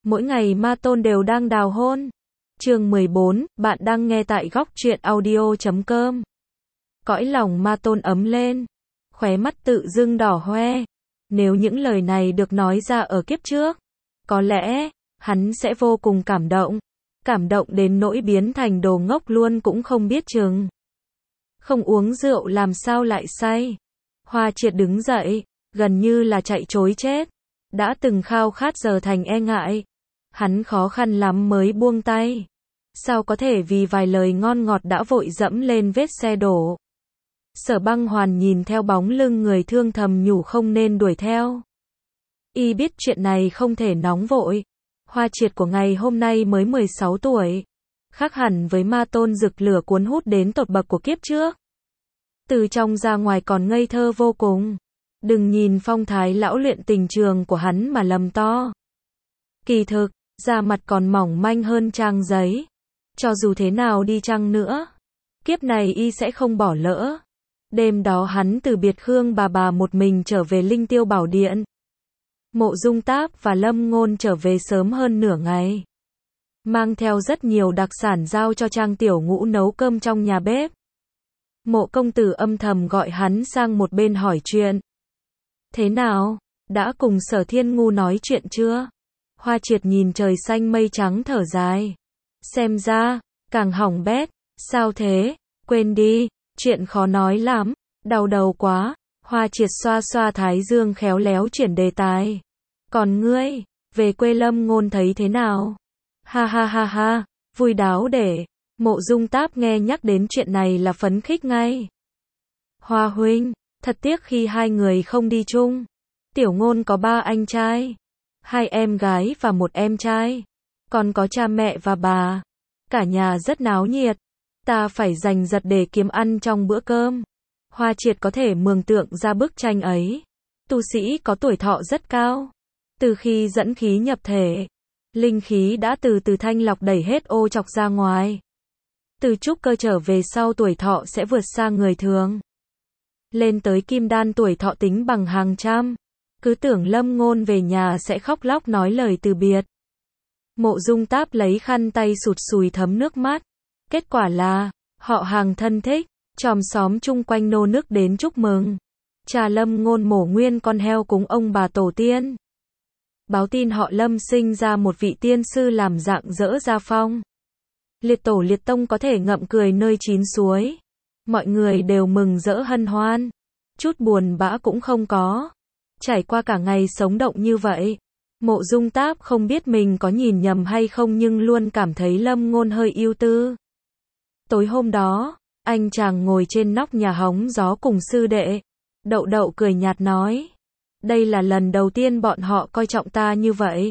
Mỗi ngày ma tôn đều đang đào hôn. Chương 14, bạn đang nghe tại góc truyện audio.com. Cõi lòng ma tôn ấm lên, khóe mắt tự dưng đỏ hoe. Nếu những lời này được nói ra ở kiếp trước, có lẽ hắn sẽ vô cùng cảm động đến nỗi biến thành đồ ngốc luôn cũng không biết chừng. Không uống rượu làm sao lại say. Hoa Triệt đứng dậy, gần như là chạy trối chết. Đã từng khao khát giờ thành e ngại. Hắn khó khăn lắm mới buông tay. Sao có thể vì vài lời ngon ngọt đã vội dẫm lên vết xe đổ. Sở Băng Hoàn nhìn theo bóng lưng người thương thầm nhủ không nên đuổi theo. Y biết chuyện này không thể nóng vội. Hoa Triệt của ngày hôm nay mới 16 tuổi. Khác hẳn với ma tôn rực lửa cuốn hút đến tột bậc của kiếp trước. Từ trong ra ngoài còn ngây thơ vô cùng. Đừng nhìn phong thái lão luyện tình trường của hắn mà lầm to. Kỳ thực, da mặt còn mỏng manh hơn trang giấy. Cho dù thế nào đi chăng nữa, kiếp này y sẽ không bỏ lỡ. Đêm đó hắn từ biệt Khương bà một mình trở về Linh Tiêu Bảo Điện. Mộ Dung Táp và Lâm Ngôn trở về sớm hơn nửa ngày. Mang theo rất nhiều đặc sản giao cho Trang Tiểu Ngũ nấu cơm trong nhà bếp. Mộ công tử âm thầm gọi hắn sang một bên hỏi chuyện. Thế nào? Đã cùng Sở Thiên Ngu nói chuyện chưa? Hoa Triệt nhìn trời xanh mây trắng thở dài. Xem ra, càng hỏng bét. Sao thế? Quên đi, chuyện khó nói lắm. Đau đầu quá. Hoa Triệt xoa xoa thái dương khéo léo chuyển đề tài. Còn ngươi, về quê Lâm Ngôn thấy thế nào? Ha ha ha ha, vui đáo để. Mộ Dung Táp nghe nhắc đến chuyện này là phấn khích ngay. Hoa huynh, thật tiếc khi hai người không đi chung. Tiểu Ngôn có 3 anh trai, 2 em gái và 1 em trai. Còn có cha mẹ và bà. Cả nhà rất náo nhiệt. Ta phải giành giật để kiếm ăn trong bữa cơm. Hoa Triệt có thể mường tượng ra bức tranh ấy. Tu sĩ có tuổi thọ rất cao. Từ khi dẫn khí nhập thể, linh khí đã từ từ thanh lọc đẩy hết ô trọc ra ngoài. Từ trúc cơ trở về sau tuổi thọ sẽ vượt xa người thường. Lên tới kim đan tuổi thọ tính bằng hàng trăm. Cứ tưởng Lâm Ngôn về nhà sẽ khóc lóc nói lời từ biệt. Mộ Dung Táp lấy khăn tay sụt sùi thấm nước mắt. Kết quả là, họ hàng thân thích, chòm xóm chung quanh nô nức đến chúc mừng. Cha Lâm Ngôn mổ nguyên con heo cúng ông bà tổ tiên. Báo tin họ Lâm sinh ra một vị tiên sư làm dạng dỡ gia phong. Liệt tổ liệt tông có thể ngậm cười nơi chín suối. Mọi người đều mừng rỡ hân hoan. Chút buồn bã cũng không có. Trải qua cả ngày sống động như vậy. Mộ Dung Táp không biết mình có nhìn nhầm hay không nhưng luôn cảm thấy Lâm Ngôn hơi ưu tư. Tối hôm đó, anh chàng ngồi trên nóc nhà hóng gió cùng sư đệ. Đậu Đậu cười nhạt nói. Đây là lần đầu tiên bọn họ coi trọng ta như vậy.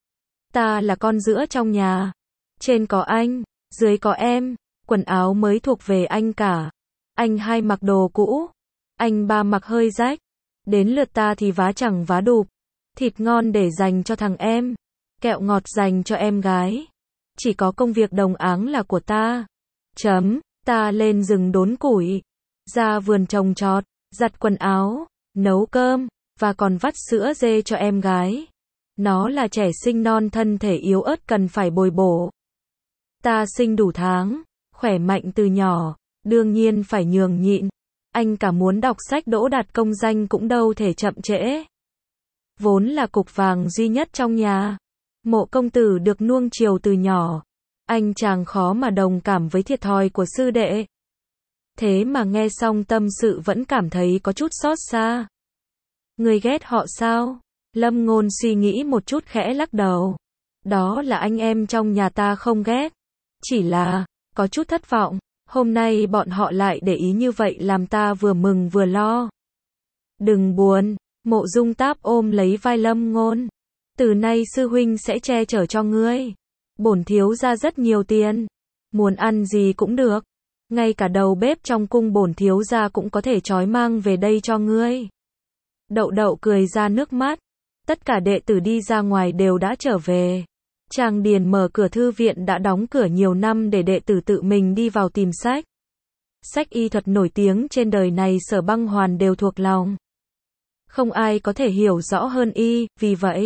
Ta là con giữa trong nhà. Trên có anh, dưới có em. Quần áo mới thuộc về anh cả. Anh 2 mặc đồ cũ. Anh 3 mặc hơi rách. Đến lượt ta thì vá chẳng vá đụp. Thịt ngon để dành cho thằng em. Kẹo ngọt dành cho em gái. Chỉ có công việc đồng áng là của ta. Ta lên rừng đốn củi. Ra vườn trồng trọt. Giặt quần áo. Nấu cơm. Và còn vắt sữa dê cho em gái. Nó là trẻ sinh non thân thể yếu ớt cần phải bồi bổ. Ta sinh đủ tháng. Khỏe mạnh từ nhỏ. Đương nhiên phải nhường nhịn. Anh cả muốn đọc sách đỗ đạt công danh cũng đâu thể chậm trễ. Vốn là cục vàng duy nhất trong nhà. Mộ công tử được nuông chiều từ nhỏ. Anh chàng khó mà đồng cảm với thiệt thòi của sư đệ. Thế mà nghe xong tâm sự vẫn cảm thấy có chút xót xa. Người ghét họ sao? Lâm Ngôn suy nghĩ một chút khẽ lắc đầu. Đó là anh em trong nhà ta không ghét. Chỉ là, có chút thất vọng. Hôm nay bọn họ lại để ý như vậy làm ta vừa mừng vừa lo. Đừng buồn. Mộ Dung Táp ôm lấy vai Lâm Ngôn. Từ nay sư huynh sẽ che chở cho ngươi. Bổn thiếu ra rất nhiều tiền. Muốn ăn gì cũng được. Ngay cả đầu bếp trong cung bổn thiếu ra cũng có thể trói mang về đây cho ngươi. Đậu Đậu cười ra nước mắt. Tất cả đệ tử đi ra ngoài đều đã trở về. Trang Điền mở cửa thư viện đã đóng cửa nhiều năm để đệ tử tự mình đi vào tìm sách. Sách y thuật nổi tiếng trên đời này Sở Băng Hoàn đều thuộc lòng. Không ai có thể hiểu rõ hơn y, vì vậy,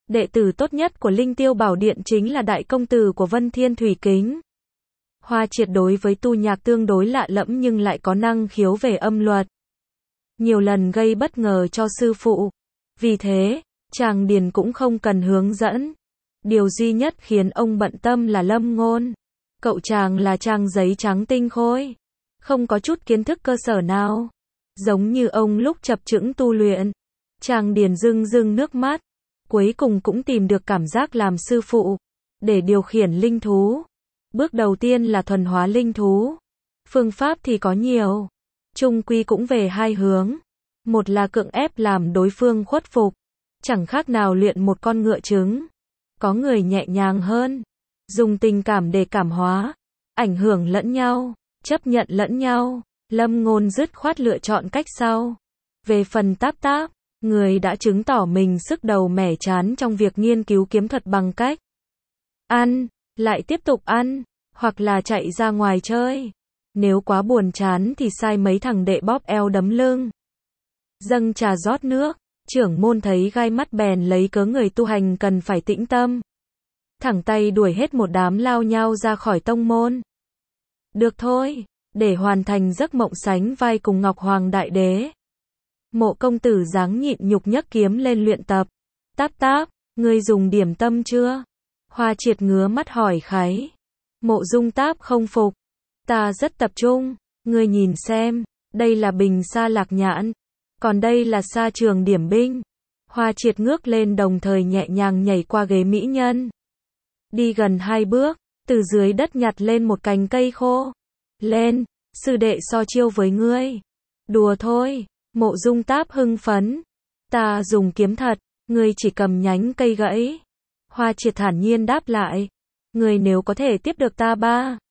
Đệ tử tốt nhất của Linh Tiêu Bảo Điện chính là đại công tử của Vân Thiên Thủy Kính. Hoa Triệt đối với tu nhạc tương đối lạ lẫm nhưng lại có năng khiếu về âm luật. Nhiều lần gây bất ngờ cho sư phụ. Vì thế, chàng Điền cũng không cần hướng dẫn. Điều duy nhất khiến ông bận tâm là Lâm Ngôn. Cậu chàng là trang giấy trắng tinh khôi. Không có chút kiến thức cơ sở nào. Giống như ông lúc chập chững tu luyện. Chàng Điền rưng rưng nước mắt. Cuối cùng cũng tìm được cảm giác làm sư phụ. Để điều khiển linh thú. Bước đầu tiên là thuần hóa linh thú. Phương pháp thì có nhiều. Chung quy cũng về hai hướng. Một là cưỡng ép làm đối phương khuất phục. Chẳng khác nào luyện một con ngựa trứng. Có người nhẹ nhàng hơn. Dùng tình cảm để cảm hóa. Ảnh hưởng lẫn nhau. Chấp nhận lẫn nhau. Lâm Ngôn dứt khoát lựa chọn cách sau. Về phần Táp Táp, người đã chứng tỏ mình sức đầu mẻ trán trong việc nghiên cứu kiếm thuật bằng cách ăn, lại tiếp tục ăn, hoặc là chạy ra ngoài chơi. Nếu quá buồn chán thì sai mấy thằng đệ bóp eo đấm lưng. Dâng trà rót nước, trưởng môn thấy gai mắt bèn lấy cớ người tu hành cần phải tĩnh tâm. Thẳng tay đuổi hết một đám lao nhau ra khỏi tông môn. Được thôi, để hoàn thành giấc mộng sánh vai cùng Ngọc Hoàng Đại Đế. Mộ công tử dáng nhịn nhục nhấc kiếm lên luyện tập. Táp Táp, ngươi dùng điểm tâm chưa? Hoa Triệt ngứa mắt hỏi kháy. Mộ Dung Táp không phục. Ta rất tập trung, ngươi nhìn xem, đây là bình sa lạc nhãn, còn đây là sa trường điểm binh. Hoa Triệt ngước lên đồng thời nhẹ nhàng nhảy qua ghế mỹ nhân. Đi gần 2 bước, từ dưới đất nhặt lên một cành cây khô. Lên, sư đệ so chiêu với ngươi. Đùa thôi, Mộ Dung Táp hưng phấn. Ta dùng kiếm thật, ngươi chỉ cầm nhánh cây gãy. Hoa Triệt thản nhiên đáp lại. Ngươi nếu có thể tiếp được ta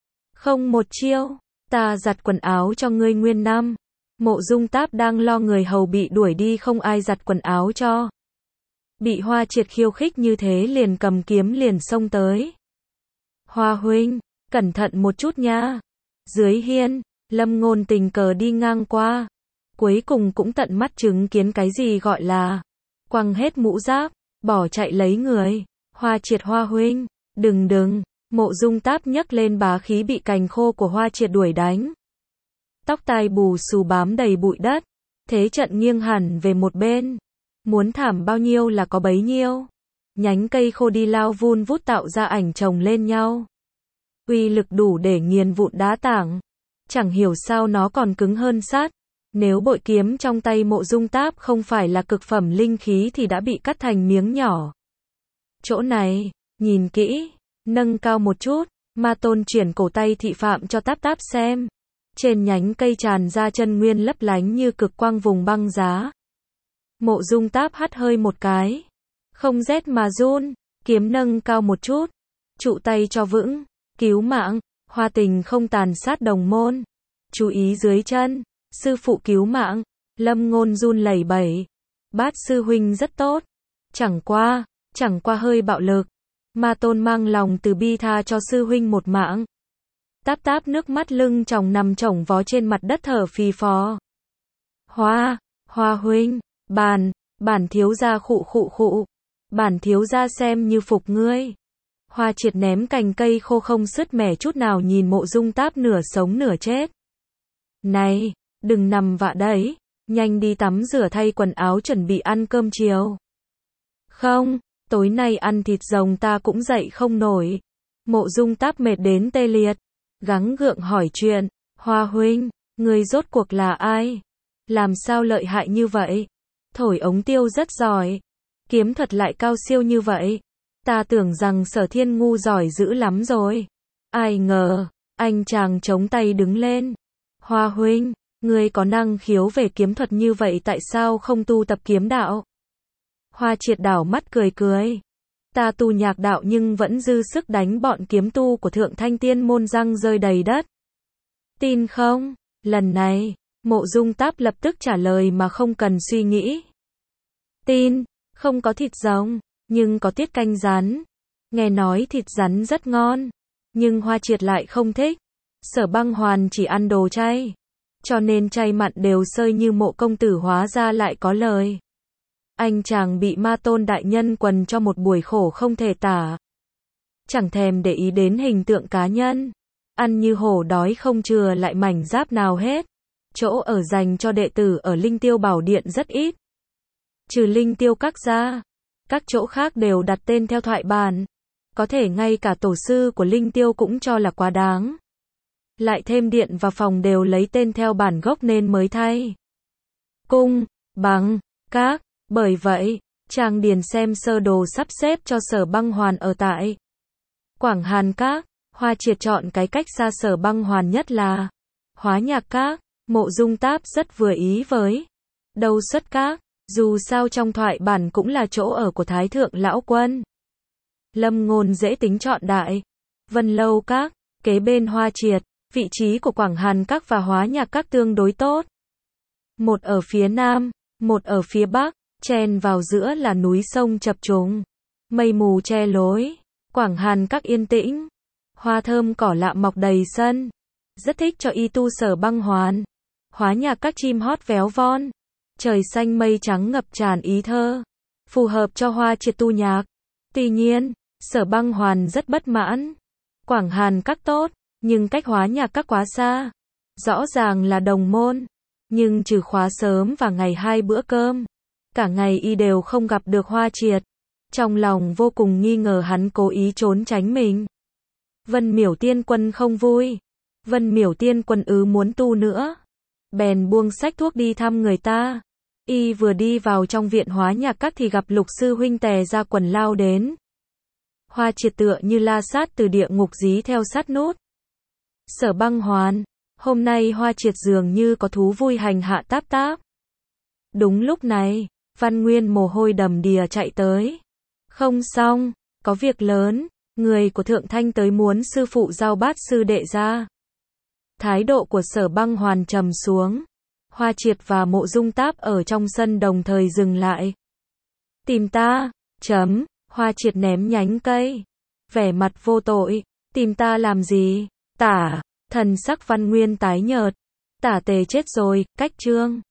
1 chiêu, ta giặt quần áo cho ngươi nguyên năm. Mộ Dung Táp đang lo người hầu bị đuổi đi không ai giặt quần áo cho. Bị Hoa Triệt khiêu khích như thế liền cầm kiếm liền xông tới. Hoa huynh, cẩn thận một chút nha. Dưới hiên, Lâm Ngôn tình cờ đi ngang qua. Cuối cùng cũng tận mắt chứng kiến cái gì gọi là quăng hết mũ giáp, bỏ chạy lấy người. Hoa Triệt Hoa huynh, đừng. Mộ Dung Táp nhấc lên bá khí bị cành khô của Hoa Triệt đuổi đánh. Tóc tai bù xù bám đầy bụi đất. Thế trận nghiêng hẳn về một bên. Muốn thảm bao nhiêu là có bấy nhiêu. Nhánh cây khô đi lao vun vút tạo ra ảnh chồng lên nhau. Uy lực đủ để nghiền vụn đá tảng. Chẳng hiểu sao nó còn cứng hơn sắt. Nếu bội kiếm trong tay Mộ Dung Táp không phải là cực phẩm linh khí thì đã bị cắt thành miếng nhỏ. Chỗ này, nhìn kỹ, nâng cao một chút, Ma Tôn chuyển cổ tay thị phạm cho Táp Táp xem. Trên nhánh cây tràn ra chân nguyên lấp lánh như cực quang vùng băng giá. Mộ Dung Táp hắt hơi một cái. Không rét mà run, kiếm nâng cao một chút. Trụ tay cho vững, cứu mạng, Hoa Tình không tàn sát đồng môn. Chú ý dưới chân, sư phụ cứu mạng, Lâm Ngôn run lẩy bẩy. Bát sư huynh rất tốt. Chẳng qua hơi bạo lực. Ma Tôn mang lòng từ bi tha cho sư huynh một mạng. Táp Táp nước mắt lưng tròng nằm chồng vó trên mặt đất thở phì phò. Hoa huynh, bản thiếu gia khụ. Bản thiếu gia xem như phục ngươi. Hoa Triệt ném cành cây khô không sứt mẻ chút nào nhìn Mộ Dung Táp nửa sống nửa chết. Này, đừng nằm vạ đấy, nhanh đi tắm rửa thay quần áo chuẩn bị ăn cơm chiều. Không, tối nay ăn thịt rồng ta cũng dậy không nổi. Mộ Dung Táp mệt đến tê liệt, gắng gượng hỏi chuyện. Hoa huynh, ngươi rốt cuộc là ai? Làm sao lợi hại như vậy? Thổi ống tiêu rất giỏi, kiếm thuật lại cao siêu như vậy. Ta tưởng rằng Sở Thiên ngu giỏi dữ lắm rồi. Ai ngờ, anh chàng chống tay đứng lên. Hoa huynh, ngươi có năng khiếu về kiếm thuật như vậy tại sao không tu tập kiếm đạo? Hoa Triệt đảo mắt cười. Ta tu nhạc đạo nhưng vẫn dư sức đánh bọn kiếm tu của Thượng Thanh Tiên môn răng rơi đầy đất. Tin không? Lần này, Mộ Dung Táp lập tức trả lời mà không cần suy nghĩ. Tin, không có thịt rồng, nhưng có tiết canh rắn. Nghe nói thịt rắn rất ngon, nhưng Hoa Triệt lại không thích. Sở Băng Hoàn chỉ ăn đồ chay, cho nên chay mặn đều sơi như Mộ công tử hóa ra lại có lời. Anh chàng bị ma tôn đại nhân quần cho một buổi khổ không thể tả. Chẳng thèm để ý đến hình tượng cá nhân. Ăn như hổ đói không chừa lại mảnh giáp nào hết. Chỗ ở dành cho đệ tử ở Linh Tiêu Bảo Điện rất ít. Trừ Linh Tiêu Các ra, các chỗ khác đều đặt tên theo thoại bản. Có thể ngay cả tổ sư của Linh Tiêu cũng cho là quá đáng. Lại thêm điện và phòng đều lấy tên theo bản gốc nên mới thay. Cung, bằng, các. Bởi vậy, Trang điền xem sơ đồ sắp xếp cho Sở Băng Hoàn ở tại Quảng Hàn Các. Hoa Triệt chọn cái cách xa Sở Băng Hoàn nhất là Hóa Nhạc Các. Mộ Dung Táp rất vừa ý với Đâu Xuất Các. Dù sao trong thoại bản cũng là chỗ ở của Thái Thượng Lão Quân. Lâm Ngôn dễ tính chọn Đại Vân Lâu Các. Kế bên Hoa Triệt, vị trí của Quảng Hàn Các và Hóa Nhạc Các tương đối tốt. Một ở phía nam, một ở phía bắc, chen vào giữa là núi sông chập trùng. Mây mù che lối. Quảng Hàn Các yên tĩnh. Hoa thơm cỏ lạ mọc đầy sân. Rất thích cho y tu Sở Băng Hoàn. Hóa Nhạc Các chim hót véo von. Trời xanh mây trắng ngập tràn ý thơ. Phù hợp cho Hoa Triệt tu nhạc. Tuy nhiên, Sở Băng Hoàn rất bất mãn. Quảng Hàn Các tốt, nhưng cách Hóa Nhạc Các quá xa. Rõ ràng là đồng môn. Nhưng trừ khóa sớm và ngày 2 bữa cơm, cả ngày y đều không gặp được Hoa Triệt. Trong lòng vô cùng nghi ngờ hắn cố ý trốn tránh mình. Vân Miểu Tiên Quân không vui. Vân Miểu Tiên Quân muốn tu nữa. Bèn buông sách thuốc đi thăm người ta. Y vừa đi vào trong viện Hóa Nhạc Các thì gặp Lục sư huynh tè ra quần lao đến. Hoa Triệt tựa như la sát từ địa ngục dí theo sát nút. Sở Băng Hoàn, hôm nay Hoa Triệt dường như có thú vui hành hạ Táp Táp. Đúng lúc này, Văn Nguyên mồ hôi đầm đìa chạy tới. Không xong, có việc lớn, người của Thượng Thanh tới muốn sư phụ giao bát sư đệ ra. Thái độ của Sở Băng Hoàn trầm xuống. Hoa Triệt và Mộ Dung Táp ở trong sân đồng thời dừng lại. Tìm ta, Hoa Triệt ném nhánh cây. Vẻ mặt vô tội, tìm ta làm gì? Tả, thần sắc Văn Nguyên tái nhợt. Tả Tề chết rồi, cách chương.